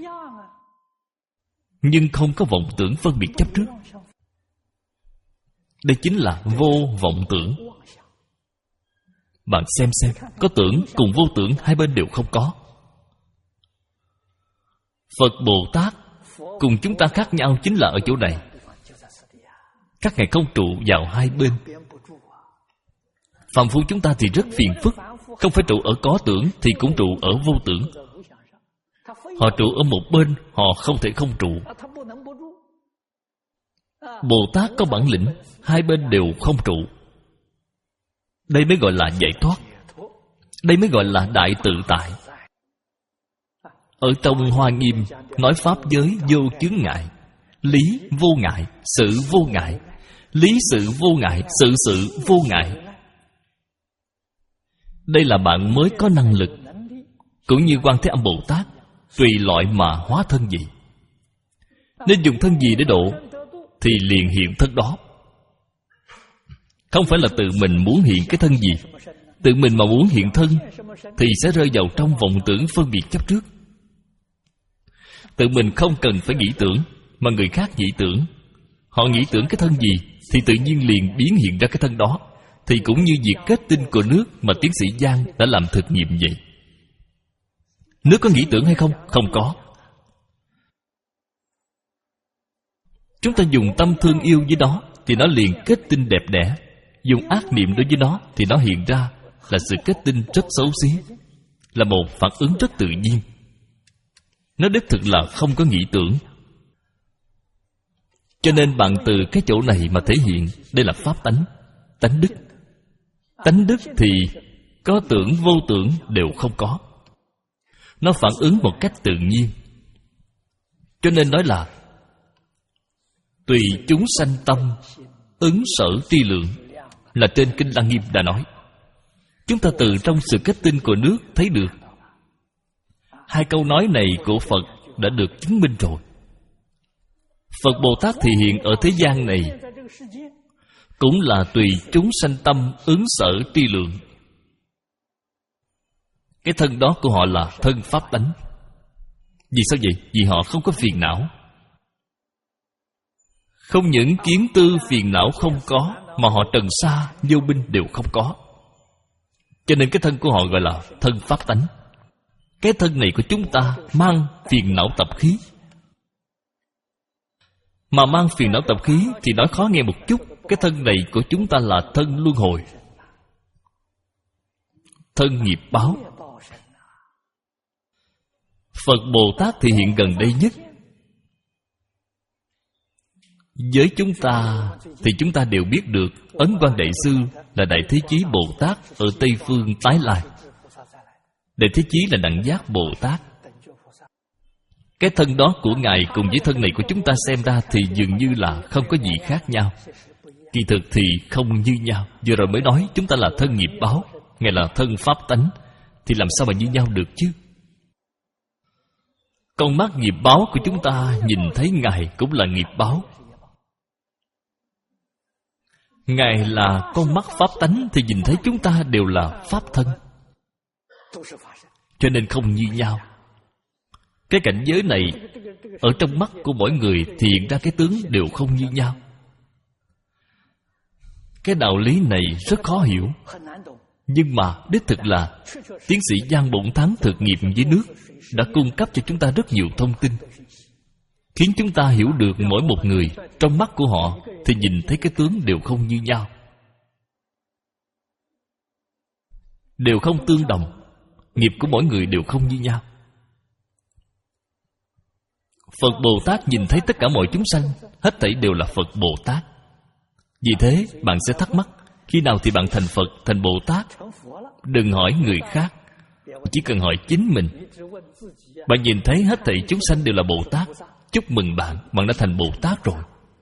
A: nhưng không có vọng tưởng phân biệt chấp trước. Đây chính là vô vọng tưởng. Bạn xem xem, có tưởng cùng vô tưởng hai bên đều không có. Phật Bồ Tát cùng chúng ta khác nhau chính là ở chỗ này. Các ngài không trụ vào hai bên. Phàm phu chúng ta thì rất phiền phức. Không phải trụ ở có tưởng thì cũng trụ ở vô tưởng. Họ trụ ở một bên, họ không thể không trụ. Bồ Tát có bản lĩnh, hai bên đều không trụ. Đây mới gọi là giải thoát. Đây mới gọi là đại tự tại. Ở trong Hoa Nghiêm nói pháp giới vô chướng ngại, lý vô ngại, sự vô ngại. Lý sự vô ngại, sự sự vô ngại. Đây là bạn mới có năng lực. Cũng như Quan Thế Âm Bồ Tát, tùy loại mà hóa thân gì. Nên dùng thân gì để độ thì liền hiện thân đó. Không phải là tự mình muốn hiện cái thân gì. Tự mình mà muốn hiện thân thì sẽ rơi vào trong vọng tưởng phân biệt chấp trước. Tự mình không cần phải nghĩ tưởng, mà người khác nghĩ tưởng. Họ nghĩ tưởng cái thân gì thì tự nhiên liền biến hiện ra cái thân đó. Thì cũng như việc kết tinh của nước mà tiến sĩ Giang đã làm thực nghiệm vậy. Nước có nghĩ tưởng hay không? Không có. Chúng ta dùng tâm thương yêu với nó thì nó liền kết tinh đẹp đẽ. Dùng ác niệm đối với nó thì nó hiện ra là sự kết tinh rất xấu xí, là một phản ứng rất tự nhiên. Nó đích thực là không có nghĩ tưởng. Cho nên bạn từ cái chỗ này mà thể hiện đây là pháp tánh, tánh đức. Tánh đức thì có tưởng vô tưởng đều không có. Nó phản ứng một cách tự nhiên. Cho nên nói là tùy chúng sanh tâm, ứng sở tri lượng, là trên Kinh Lăng Nghiêm đã nói. Chúng ta từ trong sự kết tinh của nước thấy được. Hai câu nói này của Phật đã được chứng minh rồi. Phật Bồ Tát thị hiện ở thế gian này cũng là tùy chúng sanh tâm ứng sở tri lượng. Cái thân đó của họ là thân pháp tánh. Vì sao vậy? Vì họ không có phiền não. Không những kiến tư phiền não không có, mà họ trần sa, vô minh đều không có. Cho nên cái thân của họ gọi là thân pháp tánh. Cái thân này của chúng ta mang phiền não tập khí. Mà mang phiền não tập khí thì nói khó nghe một chút. Cái thân này của chúng ta là thân luân hồi, thân nghiệp báo. Phật Bồ Tát thì hiện gần đây nhất. Với chúng ta thì chúng ta đều biết được Ấn Quang Đại Sư là Đại Thế Chí Bồ Tát ở Tây Phương tái lai. Đại Thế Chí là Đẳng Giác Bồ Tát. Cái thân đó của Ngài cùng với thân này của chúng ta xem ra thì dường như là không có gì khác nhau. Kỳ thực thì không như nhau. Vừa rồi mới nói chúng ta là thân nghiệp báo, Ngài là thân pháp tánh, thì làm sao mà như nhau được chứ? Con mắt nghiệp báo của chúng ta nhìn thấy Ngài cũng là nghiệp báo. Ngài là con mắt pháp tánh thì nhìn thấy chúng ta đều là pháp thân. Cho nên không như nhau. Cái cảnh giới này ở trong mắt của mỗi người thì hiện ra cái tướng đều không như nhau. Cái đạo lý này rất khó hiểu. Nhưng mà đích thực là tiến sĩ Giang Bổn Thắng thực nghiệm với nước đã cung cấp cho chúng ta rất nhiều thông tin, khiến chúng ta hiểu được mỗi một người trong mắt của họ thì nhìn thấy cái tướng đều không như nhau, đều không tương đồng. Nghiệp của mỗi người đều không như nhau. Phật Bồ Tát nhìn thấy tất cả mọi chúng sanh, hết thảy đều là Phật Bồ Tát. Vì thế bạn sẽ thắc mắc, khi nào thì bạn thành Phật, thành Bồ Tát? Đừng hỏi người khác, chỉ cần hỏi chính mình. Bạn nhìn thấy hết thảy chúng sanh đều là Bồ Tát, chúc mừng bạn, bạn đã thành Bồ Tát rồi.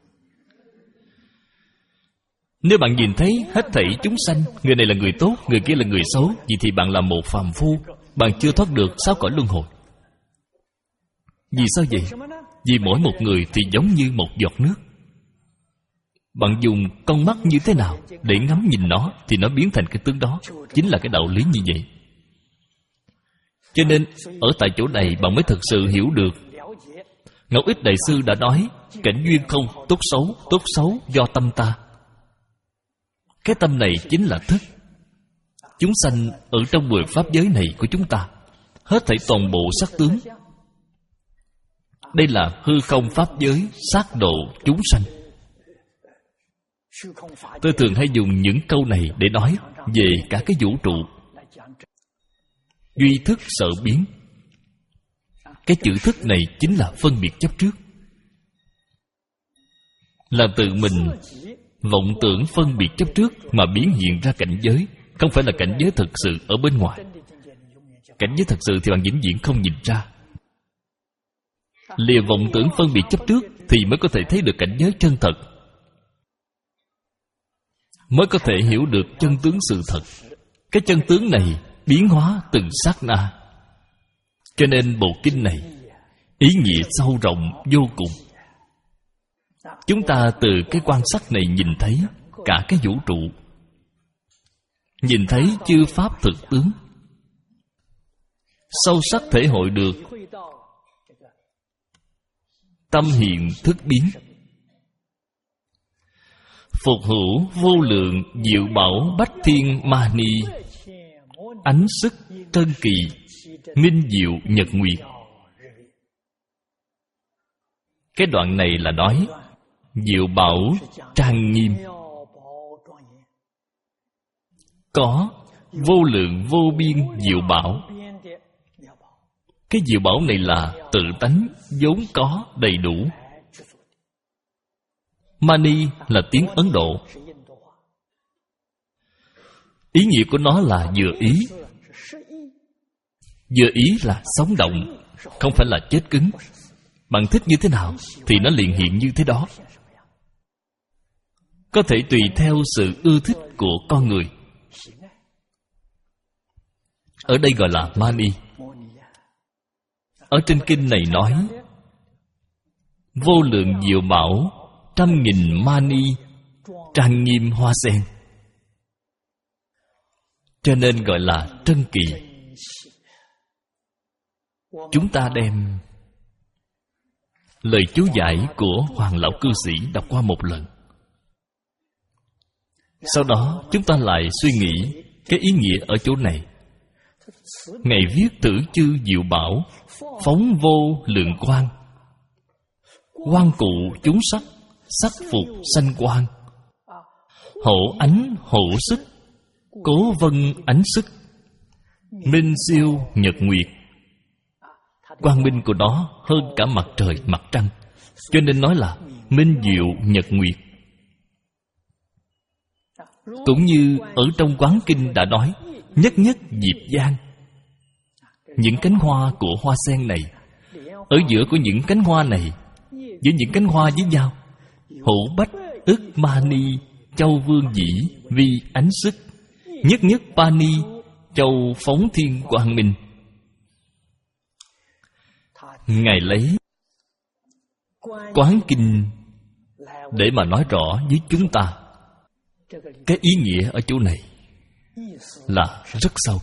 A: Nếu bạn nhìn thấy hết thảy chúng sanh, người này là người tốt, người kia là người xấu, vậy thì bạn là một phàm phu, bạn chưa thoát được sáu cõi luân hồi. Vì sao vậy? Vì mỗi một người thì giống như một giọt nước. Bạn dùng con mắt như thế nào để ngắm nhìn nó thì nó biến thành cái tướng đó. Chính là cái đạo lý như vậy. Cho nên ở tại chỗ này bạn mới thực sự hiểu được. Ngẫu Ích Đại Sư đã nói, cảnh duyên không, tốt xấu, tốt xấu do tâm ta. Cái tâm này chính là thức. Chúng sanh ở trong mười pháp giới này của chúng ta, hết thảy toàn bộ sắc tướng. Đây là hư không pháp giới sát độ chúng sanh. Tôi thường hay dùng những câu này để nói về cả cái vũ trụ. Duy thức sợ biến. Cái chữ thức này chính là phân biệt chấp trước. Là tự mình vọng tưởng phân biệt chấp trước mà biến hiện ra cảnh giới. Không phải là cảnh giới thực sự ở bên ngoài. Cảnh giới thực sự thì bạn vĩnh viễn không nhìn ra. Lìa vọng tưởng phân biệt chấp trước thì mới có thể thấy được cảnh giới chân thật, mới có thể hiểu được chân tướng sự thật. Cái chân tướng này biến hóa từng sát na. Cho nên bộ kinh này ý nghĩa sâu rộng vô cùng. Chúng ta từ cái quan sát này nhìn thấy cả cái vũ trụ. nhìn thấy chư pháp thực tướng, sâu sắc thể hội được tâm hiện thức biến, phục hữu vô lượng diệu bảo bách thiên ma ni, ánh sức trân kỳ minh diệu nhật nguyệt. Cái đoạn này là nói diệu bảo trang nghiêm, có vô lượng vô biên diệu bảo. Cái diệu bảo này là tự tánh vốn có đầy đủ. Mani là tiếng Ấn Độ. Ý nghĩa của nó là vừa ý. Vừa ý là sống động, không phải là chết cứng. Bạn thích như thế nào thì nó liền hiện như thế đó. Có thể tùy theo sự ưa thích của con người. Ở đây gọi là Mani. Ở trên kinh này nói vô lượng diệu bảo trăm nghìn Mani trang nghiêm hoa sen, cho nên gọi là trân kỳ. Chúng ta đem lời chú giải của Hoàng lão cư sĩ đọc qua một lần. Sau đó chúng ta lại suy nghĩ cái ý nghĩa ở chỗ này. Ngài viết tử chư diệu bảo, phóng vô lượng quang, quang cụ chúng sắc, sắc phục sanh quang, hộ ánh hộ sức, cố vân ánh sức, minh siêu nhật nguyệt. Quang minh của nó hơn cả mặt trời mặt trăng, cho nên nói là minh diệu nhật nguyệt. Cũng như ở trong Quán Kinh đã nói nhất nhất diệp giang. Những cánh hoa của hoa sen này, ở giữa của những cánh hoa này, giữa những cánh hoa với nhau, hữu bách ức mani, châu vương dĩ vi ánh sức, nhất nhất pani, châu phóng thiên quang minh. Ngài lấy Quán Kinh để mà nói rõ với chúng ta cái ý nghĩa ở chỗ này là rất sâu.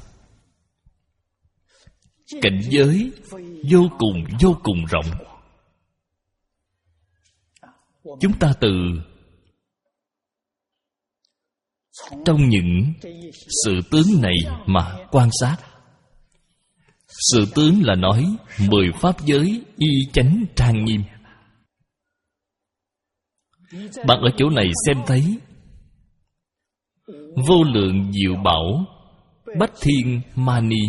A: Cảnh giới vô cùng vô cùng rộng. Chúng ta từ trong những sự tướng này mà quan sát. Sự tướng là nói mười pháp giới y chánh trang nghiêm. Bạn ở chỗ này xem thấy vô lượng diệu bảo bách thiên mani.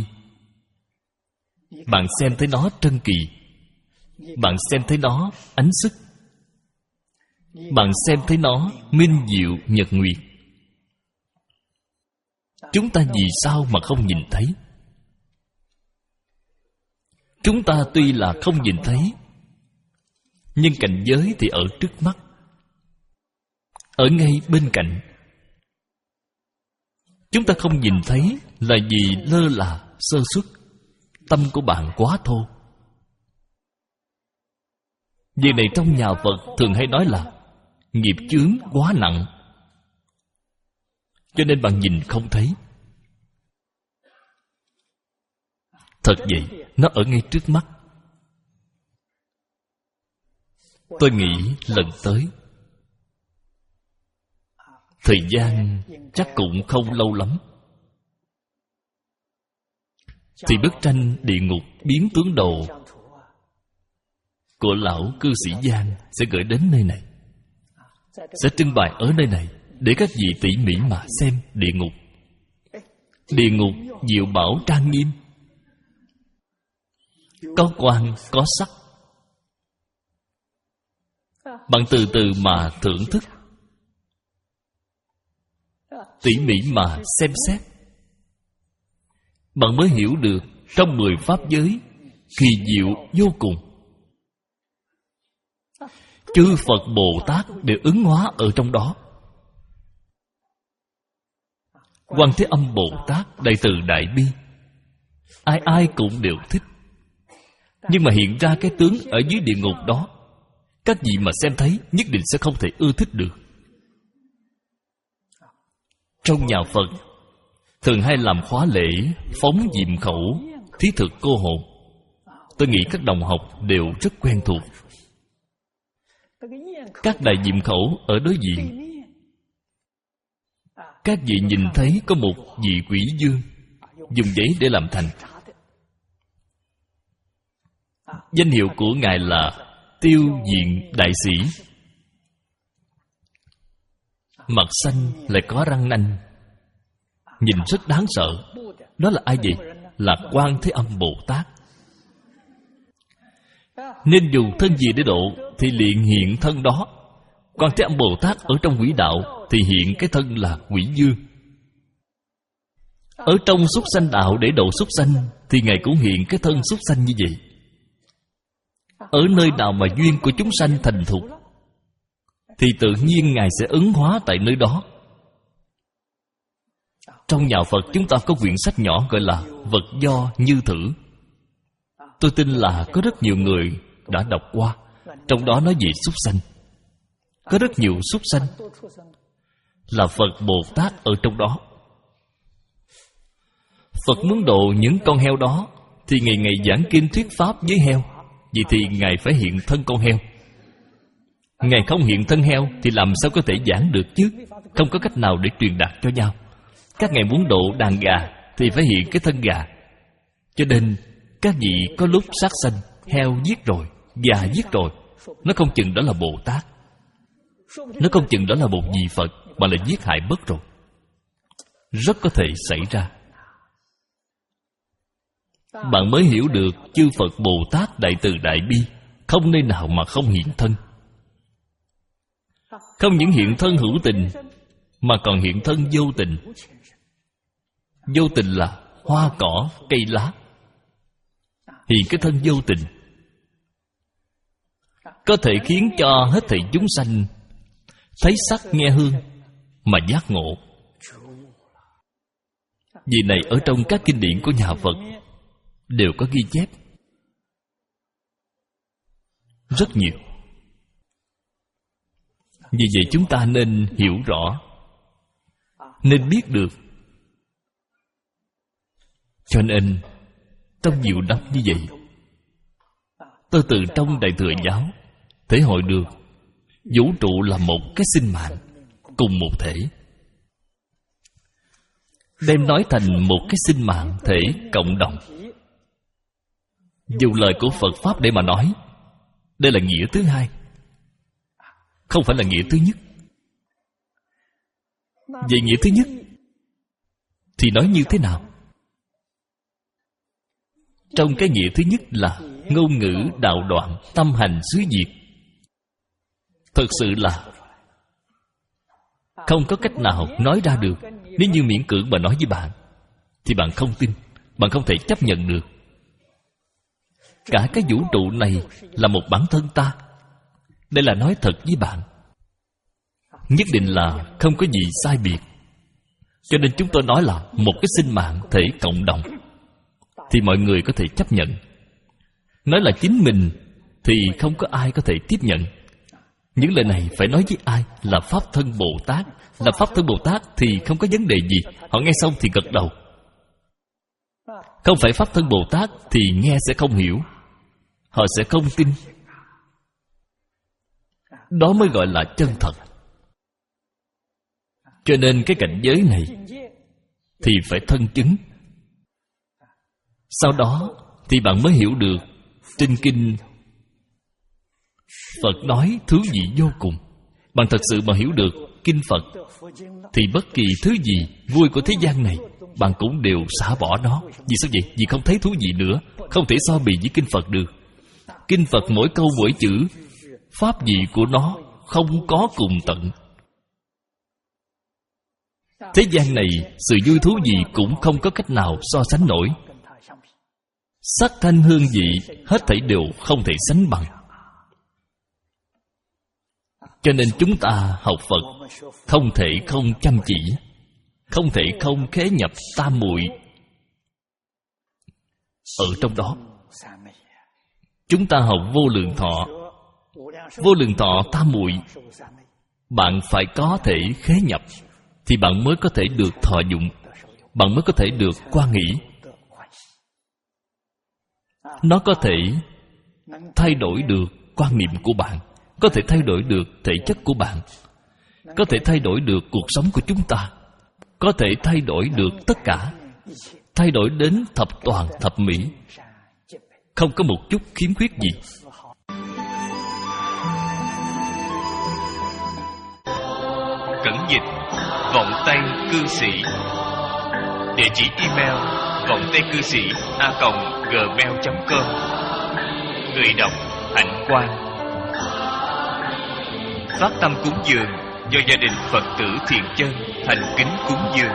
A: Bạn xem thấy nó trân kỳ. Bạn xem thấy nó ánh sức. Bạn xem thấy nó minh diệu nhật nguyệt. Chúng ta vì sao mà không nhìn thấy? Chúng ta tuy là không nhìn thấy, nhưng cảnh giới thì ở trước mắt, ở ngay bên cạnh. Chúng ta không nhìn thấy là vì lơ là, sơ suất. Tâm của bạn quá thô. Việc này trong nhà Phật thường hay nói là nghiệp chướng quá nặng, cho nên bạn nhìn không thấy. Thật vậy, nó ở ngay trước mắt. Tôi nghĩ lần tới, thời gian chắc cũng không lâu lắm, thì bức tranh địa ngục biến tướng đồ của lão cư sĩ Giang sẽ gửi đến nơi này, sẽ trưng bày ở nơi này để các vị tỉ mỉ mà xem địa ngục. Địa ngục diệu bảo trang nghiêm, có quang, có sắc. Bạn từ từ mà thưởng thức, tỉ mỉ mà xem xét, bạn mới hiểu được trong mười pháp giới kỳ diệu vô cùng. Chư Phật Bồ Tát đều ứng hóa ở trong đó. Quan Thế Âm Bồ Tát đại từ đại bi, ai ai cũng đều thích. Nhưng mà hiện ra cái tướng ở dưới địa ngục đó, các vị mà xem thấy nhất định sẽ không thể ưa thích được. Trong nhà Phật thường hay làm khóa lễ phóng diệm khẩu, thí thực cô hồn. Tôi nghĩ các đồng học đều rất quen thuộc. Các đại diệm khẩu ở đối diện, các vị nhìn thấy có một vị quỷ dương dùng giấy để làm thành. Danh hiệu của Ngài là Tiêu Diện Đại Sĩ. Mặt xanh lại có răng nanh, nhìn rất đáng sợ. Đó là ai vậy? Là Quan Thế Âm Bồ Tát. Nên dù thân gì để độ thì liền hiện thân đó. Quan Thế Âm Bồ Tát ở trong quỷ đạo thì hiện cái thân là quỷ dương. Ở trong súc sanh đạo để độ súc sanh thì Ngài cũng hiện cái thân súc sanh như vậy. Ở nơi nào mà duyên của chúng sanh thành thục thì tự nhiên Ngài sẽ ứng hóa tại nơi đó. Trong nhà Phật chúng ta có quyển sách nhỏ gọi là Vật Do Như Thử. Tôi tin là có rất nhiều người đã đọc qua. Trong đó nói về súc sanh. Có rất nhiều súc sanh là Phật Bồ Tát ở trong đó. Phật muốn độ những con heo đó thì ngày ngày giảng kinh thuyết pháp với heo. Vậy thì Ngài phải hiện thân con heo. Ngài không hiện thân heo thì làm sao có thể giảng được chứ? Không có cách nào để truyền đạt cho nhau. Các ngài muốn độ đàn gà thì phải hiện cái thân gà. Cho nên các vị có lúc sát sanh, heo giết rồi, gà giết rồi, nó không chừng đó là Bồ Tát, nó không chừng đó là một vị Phật mà là giết hại mất rồi. Rất có thể xảy ra. Bạn mới hiểu được chư Phật Bồ Tát đại từ đại bi không nơi nào mà không hiện thân. Không những hiện thân hữu tình mà còn hiện thân vô tình. Vô tình là hoa cỏ, cây lá. Hiện cái thân vô tình có thể khiến cho hết thảy chúng sanh thấy sắc nghe hương mà giác ngộ. Vì này ở trong các kinh điển của nhà Phật đều có ghi chép rất nhiều. Vì vậy chúng ta nên hiểu rõ, nên biết được. Cho nên trong nhiều năm như vậy, tôi từ trong Đại Thừa Giáo thể hội được vũ trụ là một cái sinh mạng cùng một thể, đem nói thành một cái sinh mạng thể cộng đồng. Dùng lời của Phật Pháp để mà nói, đây là nghĩa thứ hai, không phải là nghĩa thứ nhất. Về nghĩa thứ nhất thì nói như thế nào? Trong cái nghĩa thứ nhất là ngôn ngữ đạo đoạn, tâm hành xứ diệt. Thật sự là không có cách nào nói ra được. Nếu như miễn cưỡng mà nói với bạn thì bạn không tin, bạn không thể chấp nhận được. Cả cái vũ trụ này là một bản thân ta. Đây là nói thật với bạn. Nhất định là không có gì sai biệt. Cho nên chúng tôi nói là một cái sinh mạng thể cộng đồng thì mọi người có thể chấp nhận. Nói là chính mình thì không có ai có thể tiếp nhận. Những lời này phải nói với ai? Là Pháp Thân Bồ Tát. Là Pháp Thân Bồ Tát thì không có vấn đề gì. Họ nghe xong thì gật đầu. Không phải Pháp Thân Bồ Tát thì nghe sẽ không hiểu, họ sẽ không tin. Đó mới gọi là chân thật. Cho nên cái cảnh giới này thì phải thân chứng. Sau đó thì bạn mới hiểu được trên kinh Phật nói thứ gì vô cùng. Bạn thật sự mà hiểu được kinh Phật thì bất kỳ thứ gì vui của thế gian này bạn cũng đều xả bỏ nó. Vì sao vậy? Vì không thấy thú gì nữa, không thể so bì với kinh Phật được. Kinh Phật mỗi câu mỗi chữ, pháp vị của nó không có cùng tận. Thế gian này sự vui thú gì cũng không có cách nào so sánh nổi. Sắc thanh hương vị hết thảy đều không thể sánh bằng. Cho nên chúng ta học Phật không thể không chăm chỉ, không thể không khế nhập tam muội ở trong đó. Chúng ta học vô lượng thọ, vô lượng thọ tam muội, bạn phải có thể khế nhập thì bạn mới có thể được thọ dụng. bạn mới có thể được hoan hỷ. Nó có thể thay đổi được quan niệm của bạn, có thể thay đổi được thể chất của bạn, có thể thay đổi được cuộc sống của chúng ta, có thể thay đổi được tất cả, thay đổi đến thập toàn thập mỹ, không có một chút khiếm khuyết gì. Cẩn dịch vọng tây cư sĩ. Địa chỉ email vọng tây cư sĩ a còng gmail chấm com. Người đọc Hạnh Quang. Phát tâm cúng dường do gia đình Phật tử Thiện Chân thành kính cúng dường.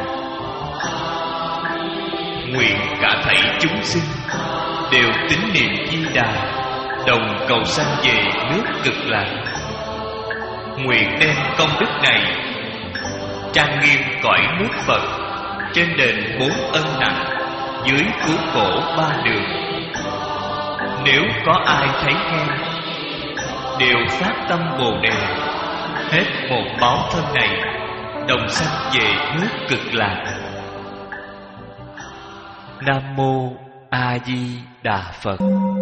A: Nguyện cả thảy chúng sinh đều tín niệm Di Đà, đồng cầu sanh về nước Cực Lạc. Nguyện đem công đức này trang nghiêm cõi nước Phật, trên đền bốn ân nặng, dưới cứu khổ ba đường. Nếu có ai thấy nghe, đều phát tâm Bồ Đề, hết một báo thân này, đồng sanh về nước Cực Lạc. Nam Mô A Di Đà Phật.